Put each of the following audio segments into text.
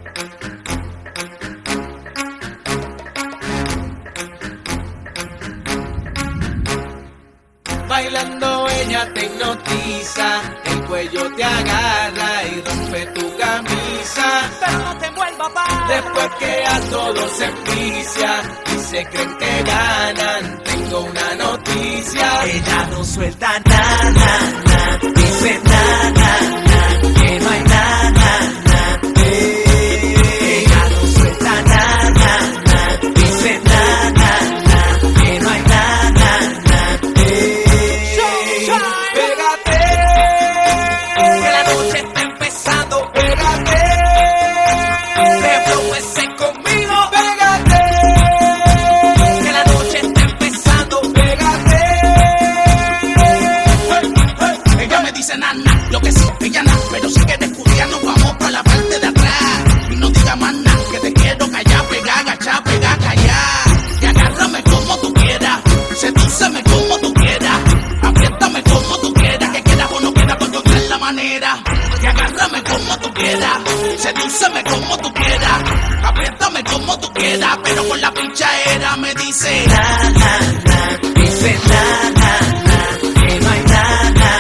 Bailando ella te hipnotiza, el cuello te agarra y rompe tu camisa. Pero no te envuelva, pa. Después que a todos se envicia y se creen que ganan, tengo una noticia. Ella no suelta nada, dice nada, que no hay nada. Ella no suelta nada, dice nada, que no hay nada. Pégate, Que la noche está empezando, pégate, reflójese conmigo. pégate, Que la noche está empezando, pégate. ella me dice nana, yo que sí, ella nada, pero si quieres nos vamos para la parte de atrás. Y no diga más nada, que te quiero callar, pegar, agachar, pegar, callar. Y agárrame como tú quieras, sedúceme como tú quieras, apriétame como tú quieras, que quieras o no quieras, por encontrar la manera. Y agárrame como tú quieras, sedúceme como tú quieras, apriétame como tú quieras, pero con la pichadera me dice nada, dice nada, que no hay nada.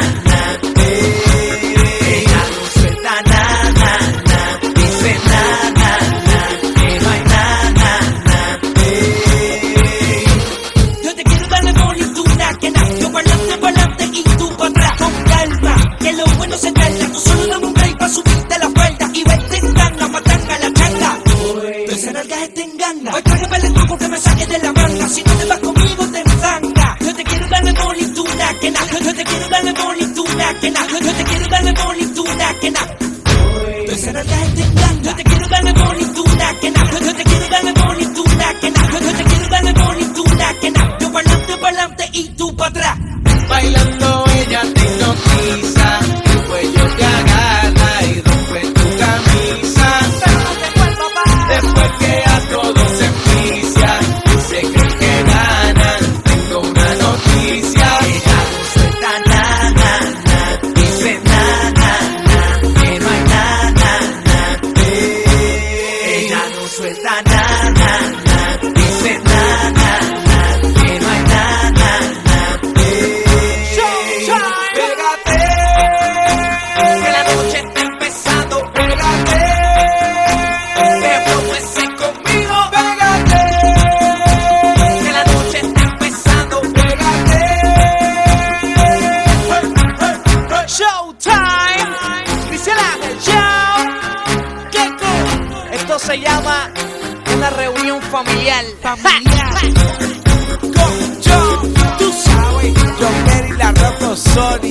Ella no suelta nada, dice nada, que no hay nada. Yo te quiero darle molestura, que nada, yo pa'lante y tú pa' atrás. Con calma, que lo bueno se tarda, tú solo dame un break pa' subirte la falda y verte en gana, matanga la changa. Tú esa nalga está en gana, hoy trágame el truco que me saque de la manga, si no te vas conmigo te enzanga. Yo te quiero darle molestura, que nada, yo te quiero darle molestura, que nada, yo te quiero darle molestura, que nada. Tú esa nalga está en gana, yo te quiero darle molestura, que nada, yo te quiero darle molestura, que nada, yo te quiero darle molestura, que nada. Yo pa'lante y tú pa' atrás. Bailando ella te hipnotiza, el cuello te agarra y rompe tu camisa. Pero no te vuelva, pa. Después que a todos se envicia y se creen que ganan, tengo una noticia. Ella no suelta nada, dice nada, que no hay nada. Ella no suelta nada, dice nada, que no hay nada. Pégate, Que la noche está empezando, pégate, reflójese conmigo. pégate, Que la noche está empezando, pégate. Showtime, dice el Ángel, yo, Keko. Esto se llama una reunión familiar. Con John, tú sabes, John Kerry, la Rocco Sony.